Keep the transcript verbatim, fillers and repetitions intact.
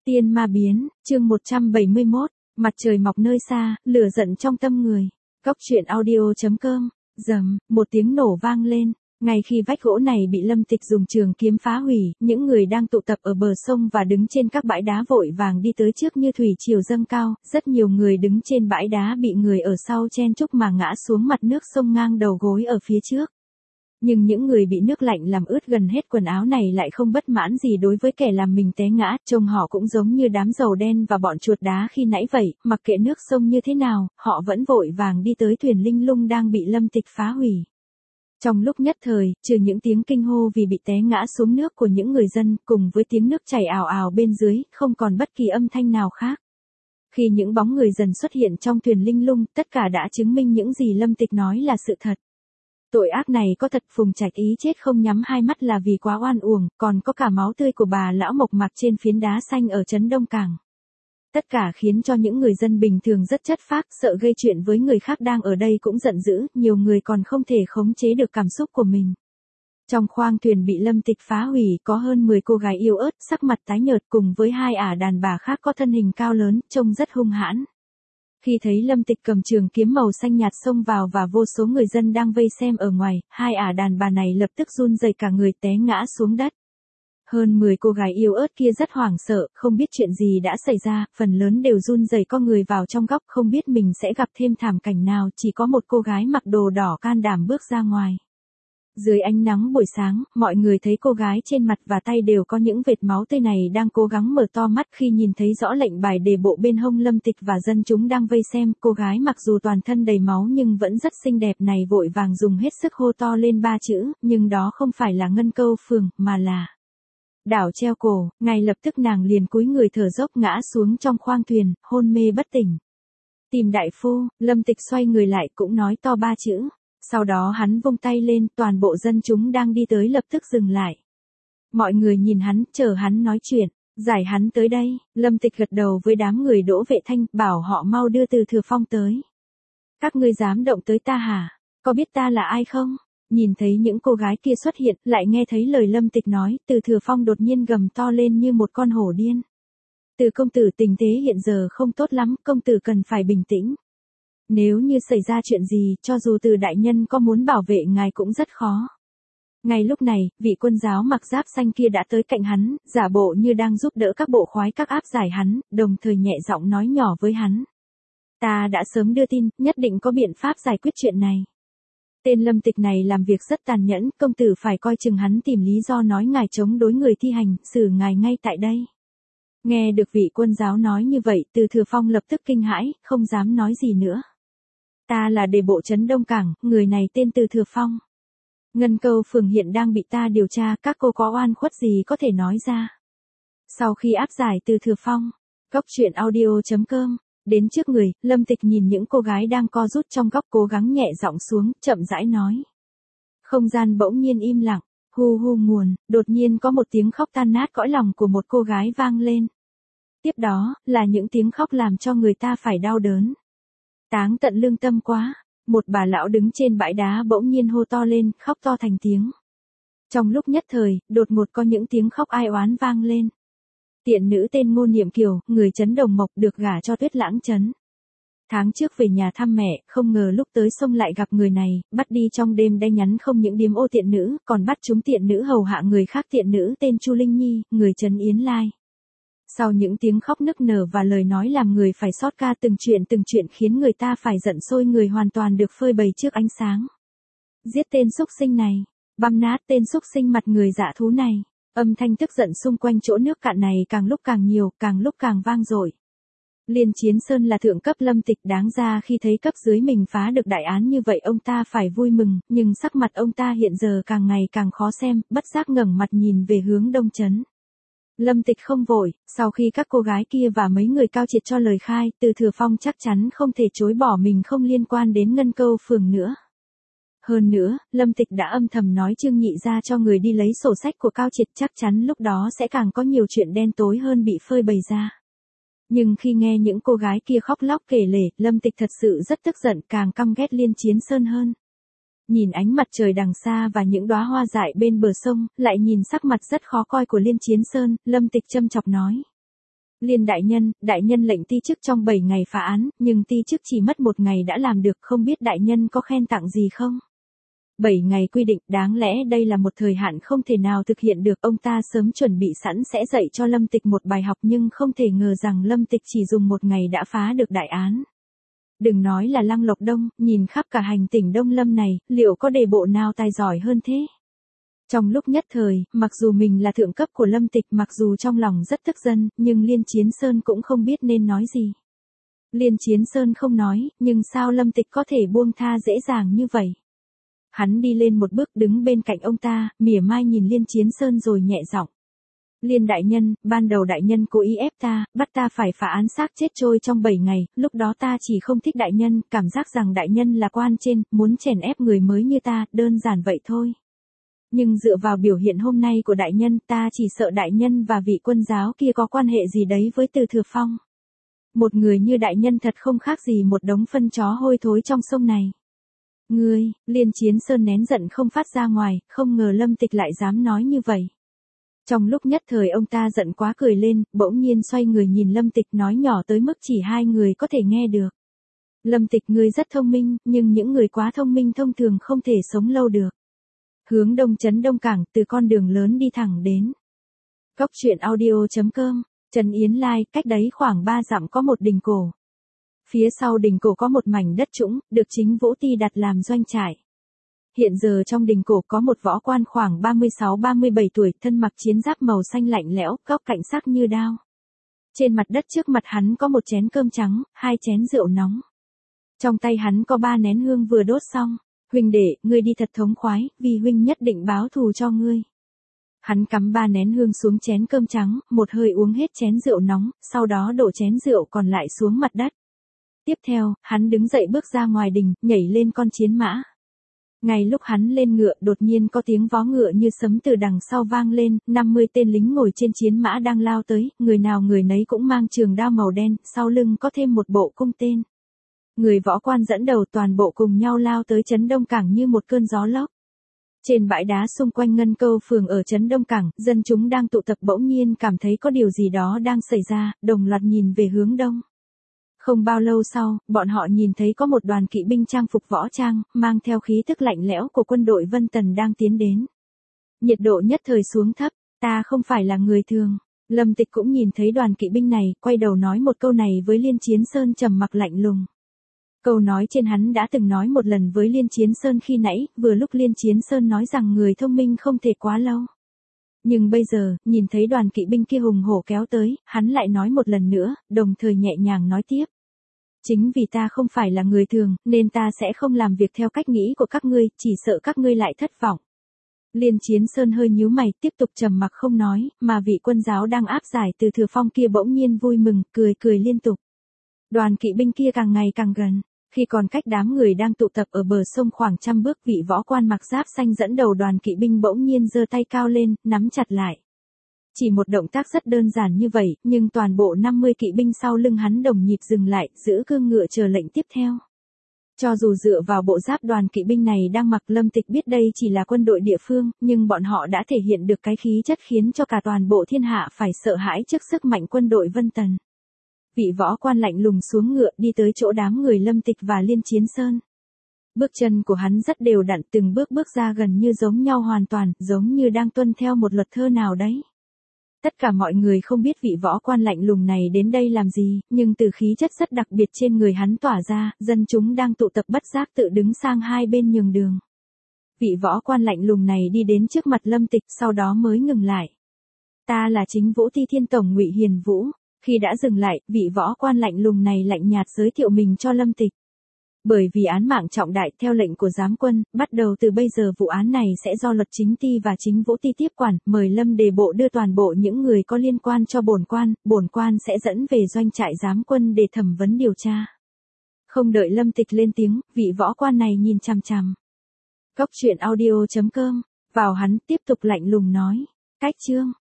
Tiên ma biến, chương một trăm bảy mươi mốt, mặt trời mọc nơi xa, lửa giận trong tâm người. Góc truyện audio chấm com, rầm, một tiếng nổ vang lên. Ngay khi vách gỗ này bị Lâm Tịch dùng trường kiếm phá hủy, những người đang tụ tập ở bờ sông và đứng trên các bãi đá vội vàng đi tới trước như thủy triều dâng cao, rất nhiều người đứng trên bãi đá bị người ở sau chen chúc mà ngã xuống mặt nước sông ngang đầu gối ở phía trước. Nhưng những người bị nước lạnh làm ướt gần hết quần áo này lại không bất mãn gì đối với kẻ làm mình té ngã, trông họ cũng giống như đám dầu đen và bọn chuột đá khi nãy vậy, mặc kệ nước sông như thế nào, họ vẫn vội vàng đi tới thuyền linh lung đang bị Lâm Tịch phá hủy. Trong lúc nhất thời, trừ những tiếng kinh hô vì bị té ngã xuống nước của những người dân, cùng với tiếng nước chảy ào ào bên dưới, không còn bất kỳ âm thanh nào khác. Khi những bóng người dần xuất hiện trong thuyền linh lung, tất cả đã chứng minh những gì Lâm Tịch nói là sự thật. Tội ác này có thật, Phùng Trạch Ý chết không nhắm hai mắt là vì quá oan uổng, còn có cả máu tươi của bà lão mộc mạc trên phiến đá xanh ở trấn Đông Cảng. Tất cả khiến cho những người dân bình thường rất chất phác, sợ gây chuyện với người khác đang ở đây cũng giận dữ, nhiều người còn không thể khống chế được cảm xúc của mình. Trong khoang thuyền bị Lâm Tịch phá hủy có hơn mười cô gái yếu ớt, sắc mặt tái nhợt cùng với hai ả đàn bà khác có thân hình cao lớn, trông rất hung hãn. Khi thấy Lâm Tịch cầm trường kiếm màu xanh nhạt xông vào và vô số người dân đang vây xem ở ngoài, hai ả đàn bà này lập tức run rẩy cả người té ngã xuống đất. Hơn mười cô gái yếu ớt kia rất hoảng sợ, không biết chuyện gì đã xảy ra, phần lớn đều run rẩy co người vào trong góc, không biết mình sẽ gặp thêm thảm cảnh nào, chỉ có một cô gái mặc đồ đỏ can đảm bước ra ngoài. Dưới ánh nắng buổi sáng, mọi người thấy cô gái trên mặt và tay đều có những vệt máu tươi này đang cố gắng mở to mắt khi nhìn thấy rõ lệnh bài đề bộ bên hông Lâm Tịch và dân chúng đang vây xem. Cô gái mặc dù toàn thân đầy máu nhưng vẫn rất xinh đẹp này vội vàng dùng hết sức hô to lên ba chữ, nhưng đó không phải là Ngân Câu Phường, mà là đảo treo cổ. Ngay lập tức nàng liền cúi người thở dốc ngã xuống trong khoang thuyền, hôn mê bất tỉnh. Tìm đại phu, Lâm Tịch xoay người lại cũng nói to ba chữ. Sau đó hắn vung tay lên, toàn bộ dân chúng đang đi tới lập tức dừng lại. Mọi người nhìn hắn, chờ hắn nói chuyện, giải hắn tới đây. Lâm Tịch gật đầu với đám người Đỗ Vệ Thanh, bảo họ mau đưa Từ Thừa Phong tới. Các ngươi dám động tới ta hả? Có biết ta là ai không? Nhìn thấy những cô gái kia xuất hiện, lại nghe thấy lời Lâm Tịch nói, Từ Thừa Phong đột nhiên gầm to lên như một con hổ điên. Từ công tử, tình thế hiện giờ không tốt lắm, công tử cần phải bình tĩnh. Nếu như xảy ra chuyện gì, cho dù Từ đại nhân có muốn bảo vệ ngài cũng rất khó. Ngay lúc này, vị quân giáo mặc giáp xanh kia đã tới cạnh hắn, giả bộ như đang giúp đỡ các bộ khoái các áp giải hắn, đồng thời nhẹ giọng nói nhỏ với hắn. Ta đã sớm đưa tin, nhất định có biện pháp giải quyết chuyện này. Tên Lâm Tịch này làm việc rất tàn nhẫn, công tử phải coi chừng hắn tìm lý do nói ngài chống đối người thi hành, xử ngài ngay tại đây. Nghe được vị quân giáo nói như vậy, Từ Thừa Phong lập tức kinh hãi, không dám nói gì nữa. Ta là đề bộ trấn Đông Cảng, người này tên Từ Thừa Phong. Ngân Câu Phường hiện đang bị ta điều tra, các cô có oan khuất gì có thể nói ra. Sau khi áp giải Từ Thừa Phong, góc truyện audio chấm com, đến trước người, Lâm Tịch nhìn những cô gái đang co rút trong góc cố gắng nhẹ giọng xuống, chậm rãi nói. Không gian bỗng nhiên im lặng, hu hu nguồn, đột nhiên có một tiếng khóc tan nát cõi lòng của một cô gái vang lên. Tiếp đó, là những tiếng khóc làm cho người ta phải đau đớn. Táng tận lương tâm quá, một bà lão đứng trên bãi đá bỗng nhiên hô to lên, khóc to thành tiếng. Trong lúc nhất thời, đột ngột có những tiếng khóc ai oán vang lên. Tiện nữ tên Ngô Niệm Kiều, người trấn Đồng Mộc được gả cho Tuyết Lãng trấn. Tháng trước về nhà thăm mẹ, không ngờ lúc tới sông lại gặp người này, bắt đi trong đêm đay nhắn không những điếm ô tiện nữ, còn bắt chúng tiện nữ hầu hạ người khác. Tiện nữ tên Chu Linh Nhi, người trấn Yến Lai. Sau những tiếng khóc nức nở và lời nói làm người phải xót ca, từng chuyện từng chuyện khiến người ta phải giận sôi người hoàn toàn được phơi bày trước ánh sáng. Giết tên xúc sinh này, băm nát tên xúc sinh mặt người dã thú này. Âm thanh tức giận xung quanh chỗ nước cạn này càng lúc càng nhiều, càng lúc càng vang dội. Liên Chiến Sơn là thượng cấp Lâm Tịch, đáng ra khi thấy cấp dưới mình phá được đại án như vậy ông ta phải vui mừng, nhưng sắc mặt ông ta hiện giờ càng ngày càng khó xem, bất giác ngẩng mặt nhìn về hướng Đông trấn. Lâm Tịch không vội, sau khi các cô gái kia và mấy người cao triệt cho lời khai, Từ Thừa Phong chắc chắn không thể chối bỏ mình không liên quan đến Ngân Câu Phường nữa. Hơn nữa, Lâm Tịch đã âm thầm nói Trương Nhị ra cho người đi lấy sổ sách của cao triệt, chắc chắn lúc đó sẽ càng có nhiều chuyện đen tối hơn bị phơi bày ra. Nhưng khi nghe những cô gái kia khóc lóc kể lể, Lâm Tịch thật sự rất tức giận, càng căm ghét Liên Chiến Sơn hơn. Nhìn ánh mặt trời đằng xa và những đóa hoa dại bên bờ sông, lại nhìn sắc mặt rất khó coi của Liên Chiến Sơn, Lâm Tịch châm chọc nói. Liên đại nhân, đại nhân lệnh ti chức trong bảy ngày phá án, nhưng ti chức chỉ mất một ngày đã làm được, không biết đại nhân có khen tặng gì không? bảy ngày quy định, đáng lẽ đây là một thời hạn không thể nào thực hiện được, ông ta sớm chuẩn bị sẵn sẽ dạy cho Lâm Tịch một bài học nhưng không thể ngờ rằng Lâm Tịch chỉ dùng một ngày đã phá được đại án. Đừng nói là Lăng Lộc Đông, nhìn khắp cả hành tỉnh Đông Lâm này, liệu có đề bộ nào tài giỏi hơn thế? Trong lúc nhất thời, mặc dù mình là thượng cấp của Lâm Tịch, mặc dù trong lòng rất tức giận, nhưng Liên Chiến Sơn cũng không biết nên nói gì. Liên Chiến Sơn không nói, nhưng sao Lâm Tịch có thể buông tha dễ dàng như vậy? Hắn đi lên một bước đứng bên cạnh ông ta, mỉa mai nhìn Liên Chiến Sơn rồi nhẹ giọng. Liên đại nhân, ban đầu đại nhân cố ý ép ta, bắt ta phải phá án xác chết trôi trong bảy ngày, lúc đó ta chỉ không thích đại nhân, cảm giác rằng đại nhân là quan trên, muốn chèn ép người mới như ta, đơn giản vậy thôi. Nhưng dựa vào biểu hiện hôm nay của đại nhân, ta chỉ sợ đại nhân và vị quân giáo kia có quan hệ gì đấy với Từ Thừa Phong. Một người như đại nhân thật không khác gì một đống phân chó hôi thối trong sông này. Ngươi, Liên Chiến Sơn nén giận không phát ra ngoài, không ngờ Lâm Tịch lại dám nói như vậy. Trong lúc nhất thời ông ta giận quá cười lên, bỗng nhiên xoay người nhìn Lâm Tịch nói nhỏ tới mức chỉ hai người có thể nghe được. Lâm Tịch, ngươi rất thông minh, nhưng những người quá thông minh thông thường không thể sống lâu được. Hướng đông trấn Đông Cảng, từ con đường lớn đi thẳng đến. Cốc truyện audio chấm com, Trấn Yến Lai, cách đấy khoảng ba dặm có một đình cổ. Phía sau đình cổ có một mảnh đất trũng, được chính Vũ Ti đặt làm doanh trại. Hiện giờ trong đình cổ có một võ quan khoảng ba mươi sáu ba mươi bảy tuổi, thân mặc chiến giáp màu xanh lạnh lẽo, góc cạnh sắc như đao. Trên mặt đất trước mặt hắn có một chén cơm trắng, hai chén rượu nóng. Trong tay hắn có ba nén hương vừa đốt xong. Huynh đệ, ngươi đi thật thống khoái, vì huynh nhất định báo thù cho ngươi. Hắn cắm ba nén hương xuống chén cơm trắng, một hơi uống hết chén rượu nóng, sau đó đổ chén rượu còn lại xuống mặt đất. Tiếp theo, hắn đứng dậy bước ra ngoài đình, nhảy lên con chiến mã. Ngay lúc hắn lên ngựa, đột nhiên có tiếng vó ngựa như sấm từ đằng sau vang lên, năm mươi tên lính ngồi trên chiến mã đang lao tới, người nào người nấy cũng mang trường đao màu đen, sau lưng có thêm một bộ cung tên. Người võ quan dẫn đầu toàn bộ cùng nhau lao tới trấn Đông Cảng như một cơn gió lốc. Trên bãi đá xung quanh Ngân Câu phường ở trấn Đông Cảng, dân chúng đang tụ tập bỗng nhiên cảm thấy có điều gì đó đang xảy ra, đồng loạt nhìn về hướng đông. Không bao lâu sau, bọn họ nhìn thấy có một đoàn kỵ binh trang phục võ trang, mang theo khí tức lạnh lẽo của quân đội Vân Tần đang tiến đến. Nhiệt độ nhất thời xuống thấp, ta không phải là người thường. Lâm Tịch cũng nhìn thấy đoàn kỵ binh này, quay đầu nói một câu này với Liên Chiến Sơn trầm mặc lạnh lùng. Câu nói trên hắn đã từng nói một lần với Liên Chiến Sơn khi nãy, vừa lúc Liên Chiến Sơn nói rằng người thông minh không thể quá lâu. Nhưng bây giờ, nhìn thấy đoàn kỵ binh kia hùng hổ kéo tới, hắn lại nói một lần nữa, đồng thời nhẹ nhàng nói tiếp. Chính vì ta không phải là người thường, nên ta sẽ không làm việc theo cách nghĩ của các ngươi, chỉ sợ các ngươi lại thất vọng. Liên Chiến Sơn hơi nhíu mày, tiếp tục trầm mặc không nói, mà vị quân giáo đang áp giải Từ Thừa Phong kia bỗng nhiên vui mừng, cười cười liên tục. Đoàn kỵ binh kia càng ngày càng gần. Khi còn cách đám người đang tụ tập ở bờ sông khoảng trăm bước, vị võ quan mặc giáp xanh dẫn đầu đoàn kỵ binh bỗng nhiên giơ tay cao lên, nắm chặt lại. Chỉ một động tác rất đơn giản như vậy, nhưng toàn bộ năm mươi kỵ binh sau lưng hắn đồng nhịp dừng lại, giữ cương ngựa chờ lệnh tiếp theo. Cho dù dựa vào bộ giáp đoàn kỵ binh này đang mặc, Lâm Tịch biết đây chỉ là quân đội địa phương, nhưng bọn họ đã thể hiện được cái khí chất khiến cho cả toàn bộ thiên hạ phải sợ hãi trước sức mạnh quân đội Vân Tần. Vị võ quan lạnh lùng xuống ngựa đi tới chỗ đám người Lâm Tịch và Liên Chiến Sơn. Bước chân của hắn rất đều đặn, từng bước bước ra gần như giống nhau hoàn toàn, giống như đang tuân theo một luật thơ nào đấy. Tất cả mọi người không biết vị võ quan lạnh lùng này đến đây làm gì, nhưng từ khí chất rất đặc biệt trên người hắn tỏa ra, dân chúng đang tụ tập bất giác tự đứng sang hai bên nhường đường. Vị võ quan lạnh lùng này đi đến trước mặt Lâm Tịch, sau đó mới ngừng lại. Ta là chính Vũ Ti Thiên Tổng Ngụy Hiền Vũ. Khi đã dừng lại, vị võ quan lạnh lùng này lạnh nhạt giới thiệu mình cho Lâm Tịch. Bởi vì án mạng trọng đại, theo lệnh của giám quân, bắt đầu từ bây giờ vụ án này sẽ do luật chính ty và chính Vũ Ti tiếp quản, mời Lâm đề bộ đưa toàn bộ những người có liên quan cho bổn quan, bổn quan sẽ dẫn về doanh trại giám quân để thẩm vấn điều tra. Không đợi Lâm Tịch lên tiếng, vị võ quan này nhìn chằm chằm. Cốc truyện audio chấm com, vào hắn tiếp tục lạnh lùng nói, cách chương.